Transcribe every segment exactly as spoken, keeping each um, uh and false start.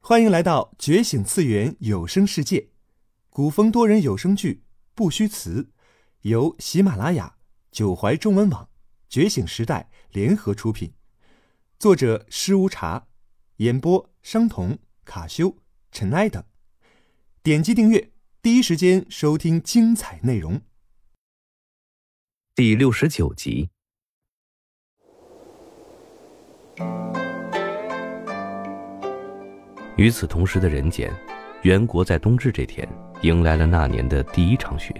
欢迎来到觉醒次元有声世界，古风多人有声剧不虚词，由喜马拉雅、九怀中文网、觉醒时代联合出品，作者施无茶，演播商童、卡修、尘埃等。点击订阅，第一时间收听精彩内容。 第六十九集。与此同时的人间，袁国在冬至这天迎来了那年的第一场雪。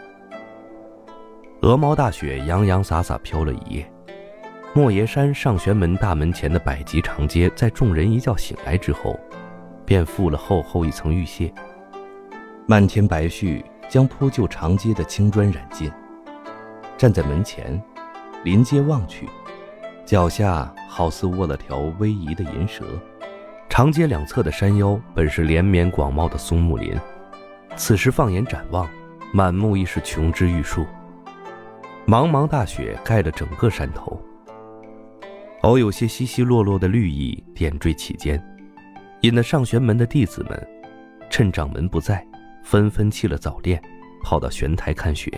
鹅毛大雪洋洋洒洒飘了一夜，莫邪山上玄门大门前的百级长街，在众人一觉醒来之后，便覆了厚厚一层玉屑。漫天白絮将铺就长街的青砖染尽。站在门前，临街望去，脚下好似卧了条逶迤的银蛇。长街两侧的山腰本是连绵广袤的松木林，此时放眼展望，满目亦是琼枝玉树。茫茫大雪盖了整个山头，偶有些稀稀落落的绿意点缀其间，引得上玄门的弟子们趁掌门不在，纷纷弃了早恋，跑到玄台看雪。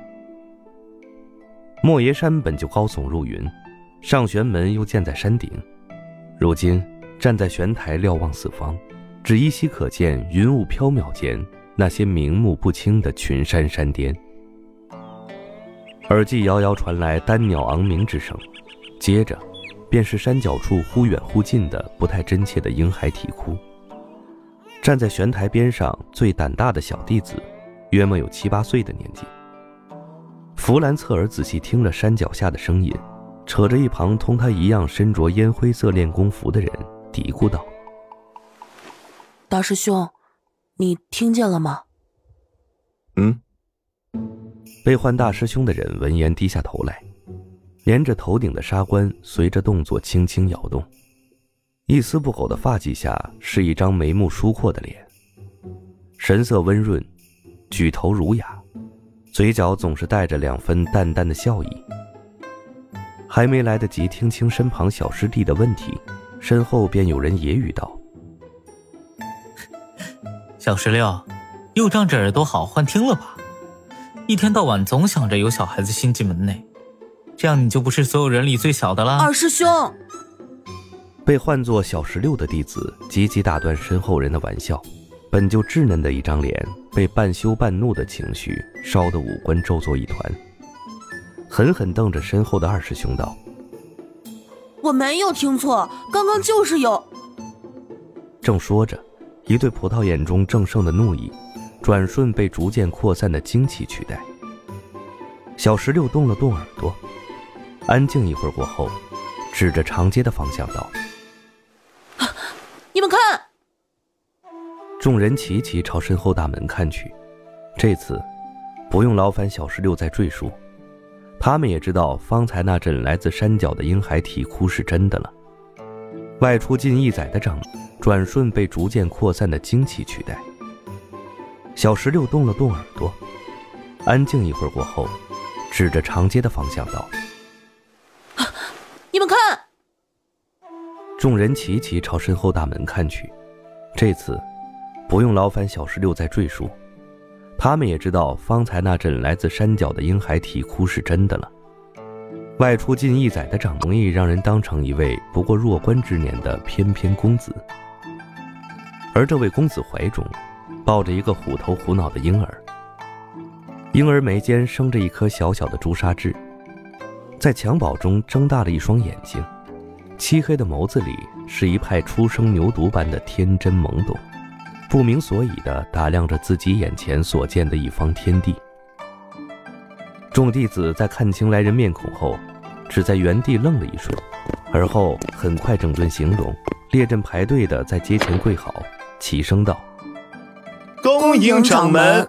莫邪山本就高耸入云，上玄门又建在山顶，如今站在玄台瞭望四方，只依稀可见云雾缥缈间那些名目不清的群山山巅。耳际遥遥传来丹鸟昂鸣之声，接着便是山脚处忽远忽近的不太真切的婴孩啼哭。站在玄台边上最胆大的小弟子，约莫有七八岁的年纪。弗兰侧耳仔细听了山脚下的声音，扯着一旁同他一样身着烟灰色练功服的人嘀咕道： 大师兄，你听见了吗？ 嗯。被唤大师兄的人闻言低下头来，连着头顶的纱冠随着动作轻轻摇动，一丝不苟的发髻下是一张眉目疏阔的脸，神色温润，举头儒雅，嘴角总是带着两分淡淡的笑意。还没来得及听清身旁小师弟的问题，身后便有人揶揄道： 小石榴，又仗着耳朵好幻听了吧？一天到晚总想着有小孩子新进门内，这样你就不是所有人里最小的啦。 二师兄！ 被唤作小石榴的弟子急急打断身后人的玩笑，本就稚嫩的一张脸被半羞半怒的情绪烧得五官皱作一团，狠狠瞪着身后的二师兄道： 我没有听错，刚刚就是有。 正说着，一对葡萄眼中正盛的怒意转瞬被逐渐扩散的惊奇取代。小石榴动了动耳朵，安静一会儿过后，指着长街的方向道： 你们看！ 众人齐齐朝身后大门看去，这次不用劳烦小石榴再赘述，他们也知道方才那阵来自山脚的婴孩啼哭是真的了。外出近一载的掌转瞬被逐渐扩散的惊奇取代。小石榴动了动耳朵，安静一会儿过后，指着长街的方向道： 你们看！ 众人齐齐朝身后大门看去，这次不用劳烦小石榴再赘述，他们也知道方才那阵来自山脚的婴孩啼哭是真的了。外出近一载的长容易让人当成一位不过弱冠之年的翩翩公子，而这位公子怀中抱着一个虎头虎脑的婴儿，婴儿眉间生着一颗小小的朱砂痣，在襁褓中睁大了一双眼睛，漆黑的眸子里是一派初生牛犊般的天真懵懂，不明所以地打量着自己眼前所见的一方天地。众弟子在看清来人面孔后，只在原地愣了一瞬，而后很快整顿形容，列阵排队地在街前跪好，齐声道： 恭迎掌门！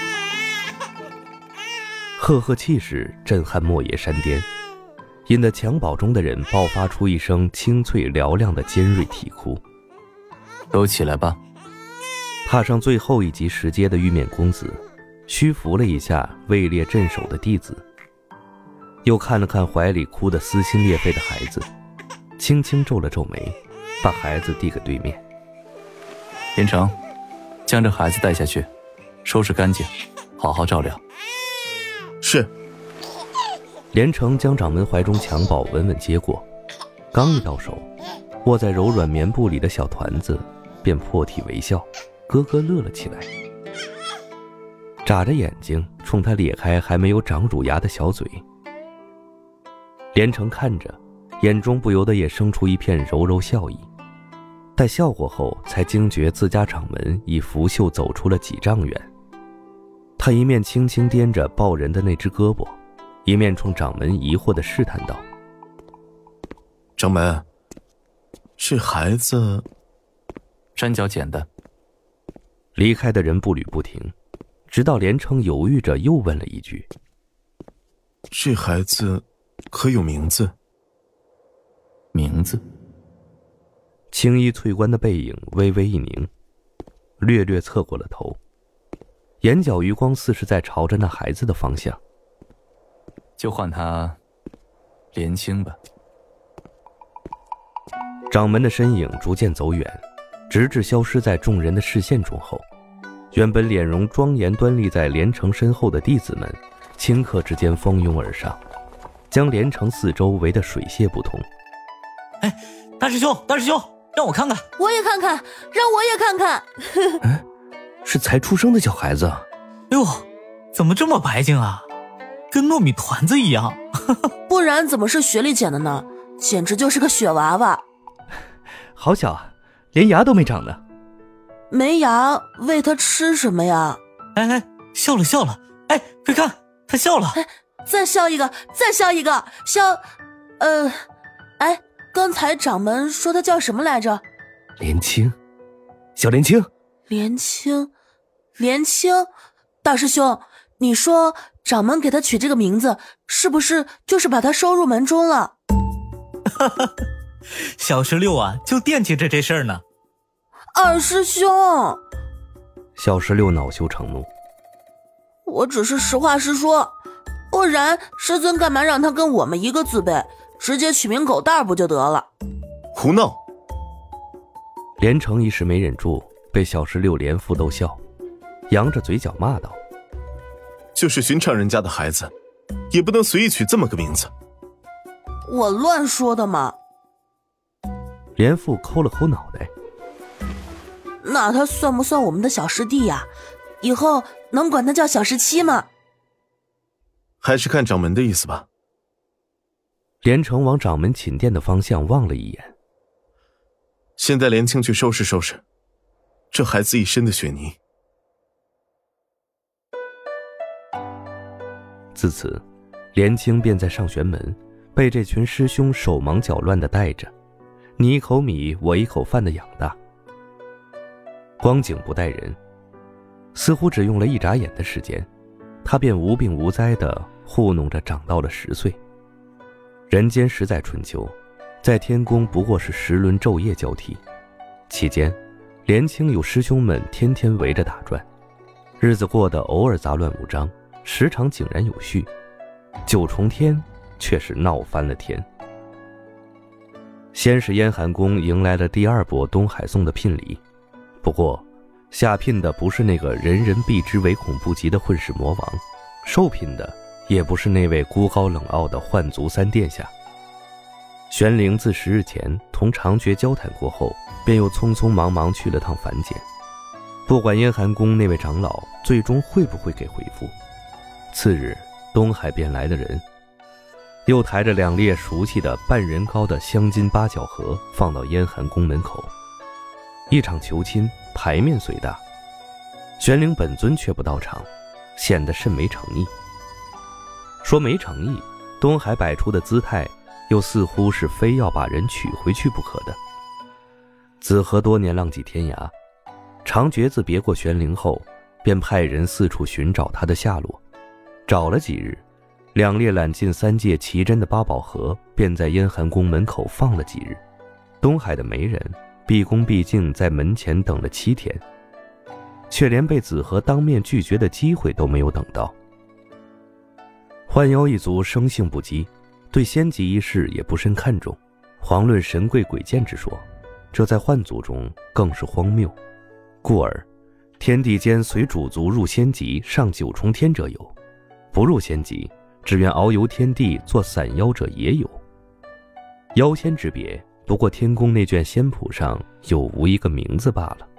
赫赫气势震撼莫邪山巅，引得襁褓中的人爆发出一声清脆嘹亮的尖锐啼哭。 都起来吧。 踏上最后一级石阶的玉面公子虚扶了一下位列镇守的弟子，又看了看怀里哭得撕心裂肺的孩子，轻轻皱了皱眉，把孩子递给对面。 连城，将这孩子带下去，收拾干净，好好照料。 是。 连城将掌门怀中襁褓稳稳接过，刚一到手，握在柔软棉布里的小团子便破涕为笑，咯咯乐了起来，眨着眼睛冲他咧开还没有长乳牙的小嘴。连城看着，眼中不由得也生出一片柔柔笑意。待笑过后，才惊觉自家掌门已拂袖走出了几丈远。他一面轻轻掂着抱人的那只胳膊，一面冲掌门疑惑地试探道： 掌门，这孩子山脚捡的。 离开的人步履不停，直到连城犹豫着又问了一句： 这孩子可有名字？ 名字？ 青衣翠冠的背影微微一凝，略略侧过了头，眼角余光似是在朝着那孩子的方向。 就唤他连青吧。 掌门的身影逐渐走远，直至消失在众人的视线中后，原本脸容庄严端立在连城身后的弟子们顷刻之间蜂拥而上，将连城四周围得水泄不通。 哎，大师兄，大师兄，让我看看。 我也看看，让我也看看。 嗯，是才出生的小孩子。 哎呦，怎么这么白净啊，跟糯米团子一样。 不然怎么是雪里捡的呢？简直就是个雪娃娃。 好小啊，连牙都没长呢。 没牙，喂他吃什么呀？ 哎哎，笑了笑了。哎，快看，他笑了。 哎，再笑一个，再笑一个，笑，呃，哎，刚才掌门说他叫什么来着？ 连青，小连青。 连青，连青，大师兄，你说掌门给他取这个名字，是不是就是把他收入门中了？ 小石榴啊，就惦记着这事儿呢。 二师兄， 小石榴恼羞成怒， 我只是实话实说，不然师尊干嘛让他跟我们一个字辈，直接取名狗蛋不就得了？ 胡闹！ 连城一时没忍住，被小石榴连呼逗笑，扬着嘴角骂道： 就是寻常人家的孩子，也不能随意取这么个名字。 我乱说的嘛。 连父抠了抠脑袋， 那他算不算我们的小师弟呀？以后能管他叫小十七吗？ 还是看掌门的意思吧。 连城往掌门寝殿的方向望了一眼， 先带连青去收拾收拾，这孩子一身的血泥。 自此，连青便在上玄门被这群师兄手忙脚乱地带着，你一口米我一口饭的养大。光景不待人，似乎只用了一眨眼的时间，他便无病无灾地糊弄着长到了十岁。人间实在春秋，在天宫不过是十轮昼夜交替，期间连青有师兄们天天围着打转，日子过得偶尔杂乱无章，时常井然有序。九重天却是闹翻了天。先是燕寒宫迎来了第二波东海颂的聘礼，不过下聘的不是那个人人避之唯恐不及的混世魔王，受聘的也不是那位孤高冷傲的幻族三殿下。玄灵自十日前同长觉交谈过后，便又匆匆忙忙去了趟凡间。不管燕寒宫那位长老最终会不会给回复，次日东海便来了人，又抬着两列熟悉的半人高的镶金八角盒放到燕寒宫门口。一场求亲，牌面虽大，玄灵本尊却不到场，显得甚没诚意。说没诚意，东海摆出的姿态又似乎是非要把人娶回去不可的。子和多年浪迹天涯，长觉自别过玄灵后，便派人四处寻找他的下落。找了几日，两列揽尽三界奇珍的八宝盒便在燕寒宫门口放了几日。东海的媒人毕恭毕敬在门前等了七天，却连被子和当面拒绝的机会都没有等到。幻妖一族生性不羁，对仙籍一事也不甚看重，遑论神贵鬼贱之说，这在幻族中更是荒谬。 故而天地间随主族入仙籍上九重天者有，不入仙籍只愿遨游天地做散妖者也有。妖仙之别，不过天宫那卷仙谱上有无一个名字罢了。